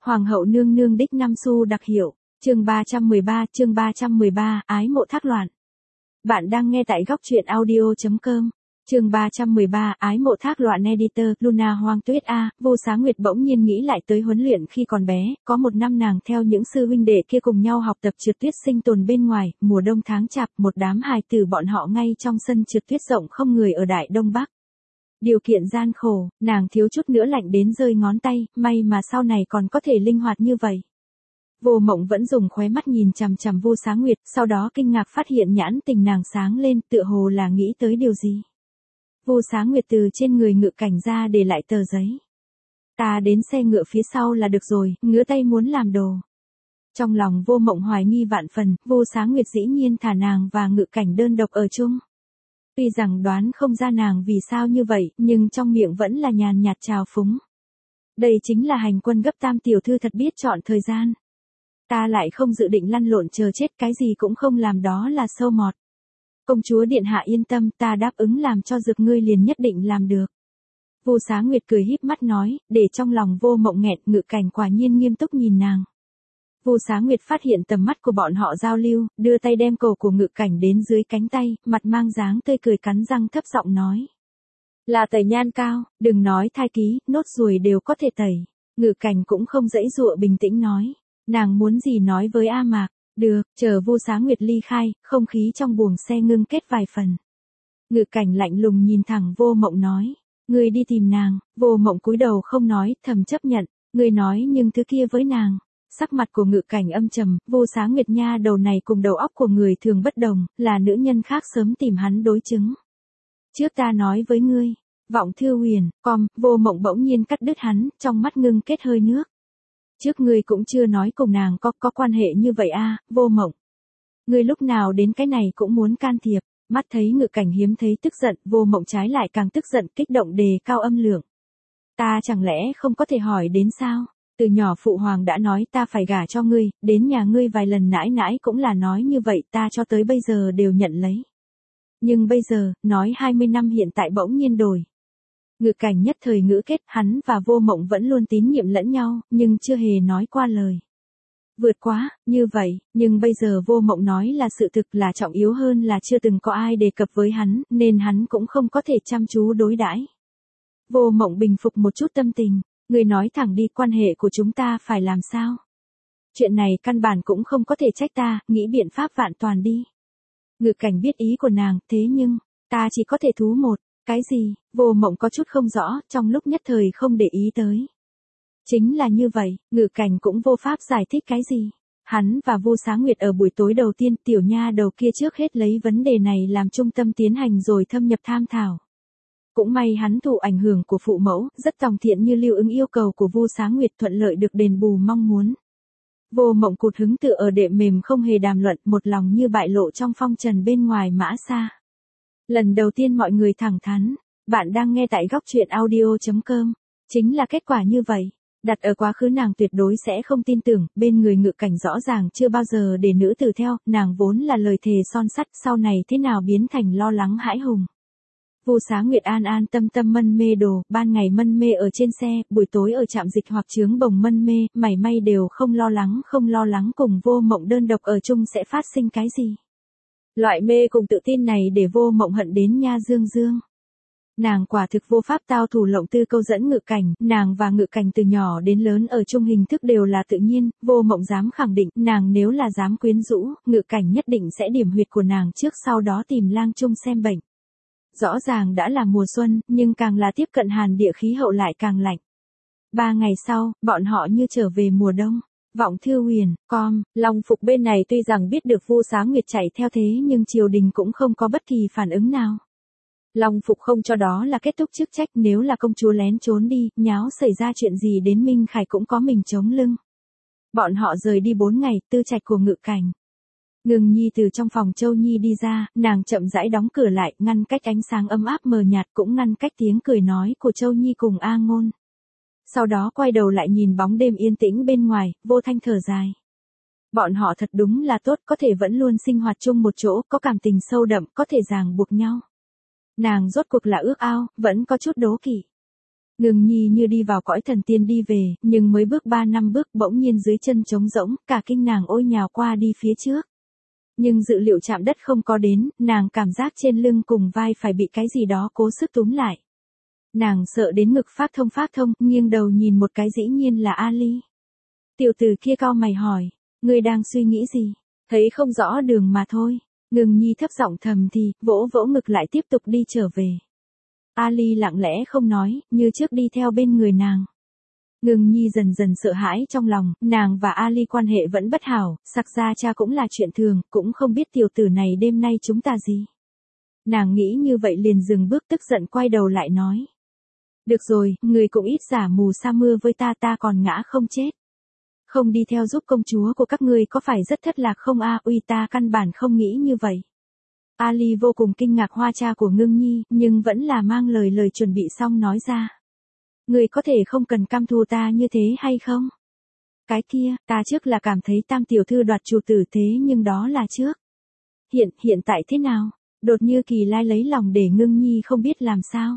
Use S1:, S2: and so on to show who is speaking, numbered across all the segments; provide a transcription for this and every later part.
S1: Hoàng hậu nương nương đích 5 xu đặc hiệu, chương 313, ái mộ thác loạn. Bạn đang nghe tại góc truyện audio.com. Chương 313, ái mộ thác loạn. Editor, Luna Hoang Tuyết A. Vô Xá Nguyệt bỗng nhiên nghĩ lại tới huấn luyện khi còn bé, có một năm nàng theo những sư huynh đệ kia cùng nhau học tập trượt tuyết sinh tồn bên ngoài, mùa đông tháng chạp, một đám hài tử bọn họ ngay trong sân trượt tuyết rộng không người ở Đại Đông Bắc. Điều kiện gian khổ, nàng thiếu chút nữa lạnh đến rơi ngón tay, may mà sau này còn có thể linh hoạt như vậy. Vô Mộng vẫn dùng khóe mắt nhìn chằm chằm Vô Xá Nguyệt, sau đó kinh ngạc phát hiện nhãn tình nàng sáng lên, tựa hồ là nghĩ tới điều gì. Vô Xá Nguyệt từ trên người Ngự Cảnh ra để lại tờ giấy. Ta đến xe ngựa phía sau là được rồi, ngứa tay muốn làm đồ. Trong lòng Vô Mộng hoài nghi vạn phần, Vô Xá Nguyệt dĩ nhiên thả nàng và Ngự Cảnh đơn độc ở chung. Tuy rằng đoán không ra nàng vì sao như vậy, nhưng trong miệng vẫn là nhàn nhạt trào phúng. Đây chính là hành quân gấp tam tiểu thư thật biết chọn thời gian. Ta lại không dự định lăn lộn chờ chết, cái gì cũng không làm, đó là sâu mọt. Công chúa điện hạ yên tâm, ta đáp ứng làm cho dược ngươi liền nhất định làm được. Vô Xá Nguyệt cười híp mắt nói, để trong lòng Vô Mộng nghẹn. Ngự Cảnh quả nhiên nghiêm túc nhìn nàng. Vô Xá Nguyệt phát hiện tầm mắt của bọn họ giao lưu, đưa tay đem cổ của Ngự Cảnh đến dưới cánh tay, mặt mang dáng tươi cười, cắn răng thấp giọng nói. Là tẩy nhan cao, đừng nói thai ký, nốt ruồi đều có thể tẩy. Ngự Cảnh cũng không dãy dụa, bình tĩnh nói. Nàng muốn gì nói với A Mạc. Được, chờ Vô Xá Nguyệt ly khai, không khí trong buồng xe ngưng kết vài phần. Ngự Cảnh lạnh lùng nhìn thẳng Vô Mộng nói. Ngươi đi tìm nàng. Vô Mộng cúi đầu không nói, thầm chấp nhận. Ngươi nói nhưng thứ kia với nàng. Sắc mặt của Ngự Cảnh âm trầm, Vô Xá Nguyệt nha đầu này cùng đầu óc của người thường bất đồng, là nữ nhân khác sớm tìm hắn đối chứng. Trước ta nói với ngươi, Vọng Thư Huyền, Vô Mộng bỗng nhiên cắt đứt hắn, trong mắt ngưng kết hơi nước. Trước ngươi cũng chưa nói cùng nàng có quan hệ như vậy a, Vô Mộng. Ngươi lúc nào đến cái này cũng muốn can thiệp, mắt thấy Ngự Cảnh hiếm thấy tức giận, Vô Mộng trái lại càng tức giận, kích động đề cao âm lượng. Ta chẳng lẽ không có thể hỏi đến sao? Từ nhỏ phụ hoàng đã nói ta phải gả cho ngươi, đến nhà ngươi vài lần nãi nãi cũng là nói như vậy, ta cho tới bây giờ đều nhận lấy. Nhưng bây giờ, nói 20 năm hiện tại bỗng nhiên đổi. Ngự Cảnh nhất thời ngữ kết, hắn và Vô Mộng vẫn luôn tín nhiệm lẫn nhau, nhưng chưa hề nói qua lời. Vượt quá, như vậy, nhưng bây giờ Vô Mộng nói là sự thực, là trọng yếu hơn là chưa từng có ai đề cập với hắn, nên hắn cũng không có thể chăm chú đối đãi. Vô Mộng bình phục một chút tâm tình. Người nói thẳng đi, quan hệ của chúng ta phải làm sao? Chuyện này căn bản cũng không có thể trách ta, nghĩ biện pháp vạn toàn đi. Ngự Cảnh biết ý của nàng, thế nhưng, ta chỉ có thể thú một, cái gì? Vô Mộng có chút không rõ, trong lúc nhất thời không để ý tới. Chính là như vậy, Ngự Cảnh cũng vô pháp giải thích cái gì. Hắn và Vô Xá Nguyệt ở buổi tối đầu tiên, tiểu nha đầu kia trước hết lấy vấn đề này làm trung tâm tiến hành rồi thâm nhập tham thảo. Cũng may hắn thụ ảnh hưởng của phụ mẫu, rất tòng thiện như lưu ứng yêu cầu của Vô Xá Nguyệt, thuận lợi được đền bù mong muốn. Vô Mộng cụt hứng tựa ở đệm mềm không hề đàm luận, một lòng như bại lộ trong phong trần bên ngoài Mã Sa. Lần đầu tiên mọi người thẳng thắn, bạn đang nghe tại góc truyện audio.com. Chính là kết quả như vậy. Đặt ở quá khứ nàng tuyệt đối sẽ không tin tưởng, bên người Ngự Cảnh rõ ràng chưa bao giờ để nữ tử theo, nàng vốn là lời thề son sắt, sau này thế nào biến thành lo lắng hãi hùng. Vô Xá Nguyệt an an tâm tâm mân mê đồ, ban ngày mân mê ở trên xe, buổi tối ở trạm dịch hoặc chướng bồng mân mê, mảy may đều không lo lắng cùng Vô Mộng đơn độc ở chung sẽ phát sinh cái gì. Loại mê cùng tự tin này để Vô Mộng hận đến nha dương dương. Nàng quả thực vô pháp tao thủ lộng tư câu dẫn Ngự Cảnh, nàng và Ngự Cảnh từ nhỏ đến lớn ở chung hình thức đều là tự nhiên, Vô Mộng dám khẳng định, nàng nếu là dám quyến rũ, Ngự Cảnh nhất định sẽ điểm huyệt của nàng trước sau đó tìm lang chung xem bệnh. Rõ ràng đã là mùa xuân, nhưng càng là tiếp cận hàn địa khí hậu lại càng lạnh. 3 ngày sau, bọn họ như trở về mùa đông. Vọng Thư Huyền, Long Phục bên này tuy rằng biết được Vô Xá Nguyệt chạy theo thế nhưng triều đình cũng không có bất kỳ phản ứng nào. Long Phục không cho đó là kết thúc chức trách, nếu là công chúa lén trốn đi, nháo xảy ra chuyện gì đến Minh Khải cũng có mình chống lưng. Bọn họ rời đi 4 ngày, tư trạch của Ngự Cảnh. Ngưng Nhi từ trong phòng Châu Nhi đi ra, nàng chậm rãi đóng cửa lại, ngăn cách ánh sáng ấm áp mờ nhạt, cũng ngăn cách tiếng cười nói của Châu Nhi cùng A Ngôn. Sau đó quay đầu lại nhìn bóng đêm yên tĩnh bên ngoài, Vô Thanh thở dài. Bọn họ thật đúng là tốt, có thể vẫn luôn sinh hoạt chung một chỗ, có cảm tình sâu đậm, có thể ràng buộc nhau. Nàng rốt cuộc là ước ao, vẫn có chút đố kỵ. Ngưng Nhi như đi vào cõi thần tiên đi về, nhưng mới bước 3 năm bước bỗng nhiên dưới chân trống rỗng, cả kinh nàng ôi nhào qua đi phía trước. Nhưng dự liệu chạm đất không có đến, nàng cảm giác trên lưng cùng vai phải bị cái gì đó cố sức túm lại. Nàng sợ đến ngực phát thông, nghiêng đầu nhìn một cái dĩ nhiên là Ali. Tiểu tử kia cau mày hỏi, ngươi đang suy nghĩ gì? Thấy không rõ đường mà thôi. Ngưng Nhi thấp giọng thầm thì, vỗ vỗ ngực lại tiếp tục đi trở về. Ali lặng lẽ không nói, như trước đi theo bên người nàng. Ngưng Nhi dần dần sợ hãi trong lòng, nàng và Ali quan hệ vẫn bất hảo, sặc ra cha cũng là chuyện thường, cũng không biết tiểu tử này đêm nay chúng ta gì. Nàng nghĩ như vậy liền dừng bước tức giận quay đầu lại nói. Được rồi, người cũng ít giả mù sa mưa với ta, ta còn ngã không chết. Không đi theo giúp công chúa của các ngươi có phải rất thất lạc không a? Uy, ta căn bản không nghĩ như vậy. Ali vô cùng kinh ngạc hoa cha của Ngưng Nhi, nhưng vẫn là mang lời chuẩn bị xong nói ra. Người có thể không cần căm thù ta như thế hay không? Cái kia, ta trước là cảm thấy Tam tiểu thư đoạt chủ tử thế nhưng đó là trước. Hiện tại thế nào? Đột như Kỳ Lai lấy lòng để Ngưng Nhi không biết làm sao.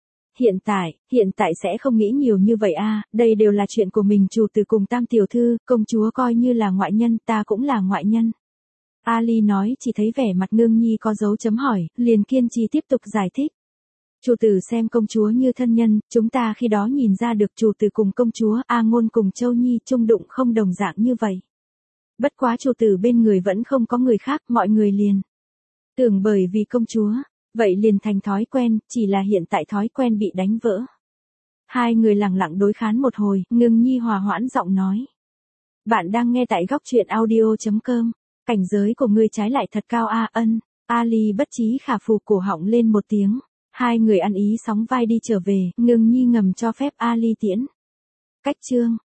S1: Hiện tại sẽ không nghĩ nhiều như vậy a, đây đều là chuyện của mình chủ tử cùng Tam tiểu thư, công chúa coi như là ngoại nhân, ta cũng là ngoại nhân. Ali nói chỉ thấy vẻ mặt Ngưng Nhi có dấu chấm hỏi, liền kiên trì tiếp tục giải thích. Chủ tử xem công chúa như thân nhân, chúng ta khi đó nhìn ra được chủ tử cùng công chúa A Ngôn cùng Châu Nhi chung đụng không đồng dạng như vậy. Bất quá chủ tử bên người vẫn không có người khác, mọi người liền tưởng bởi vì công chúa, vậy liền thành thói quen, chỉ là hiện tại thói quen bị đánh vỡ. Hai người lặng lặng đối khán một hồi, Ngưng Nhi hòa hoãn giọng nói. Bạn đang nghe tại góc truyện audio.com. Cảnh giới của ngươi trái lại thật cao a. Ân. Ali bất trí khả phù cổ họng lên một tiếng. Hai người ăn ý sóng vai đi trở về, Ngưng Nhi ngầm cho phép Ali tiễn. Cách chương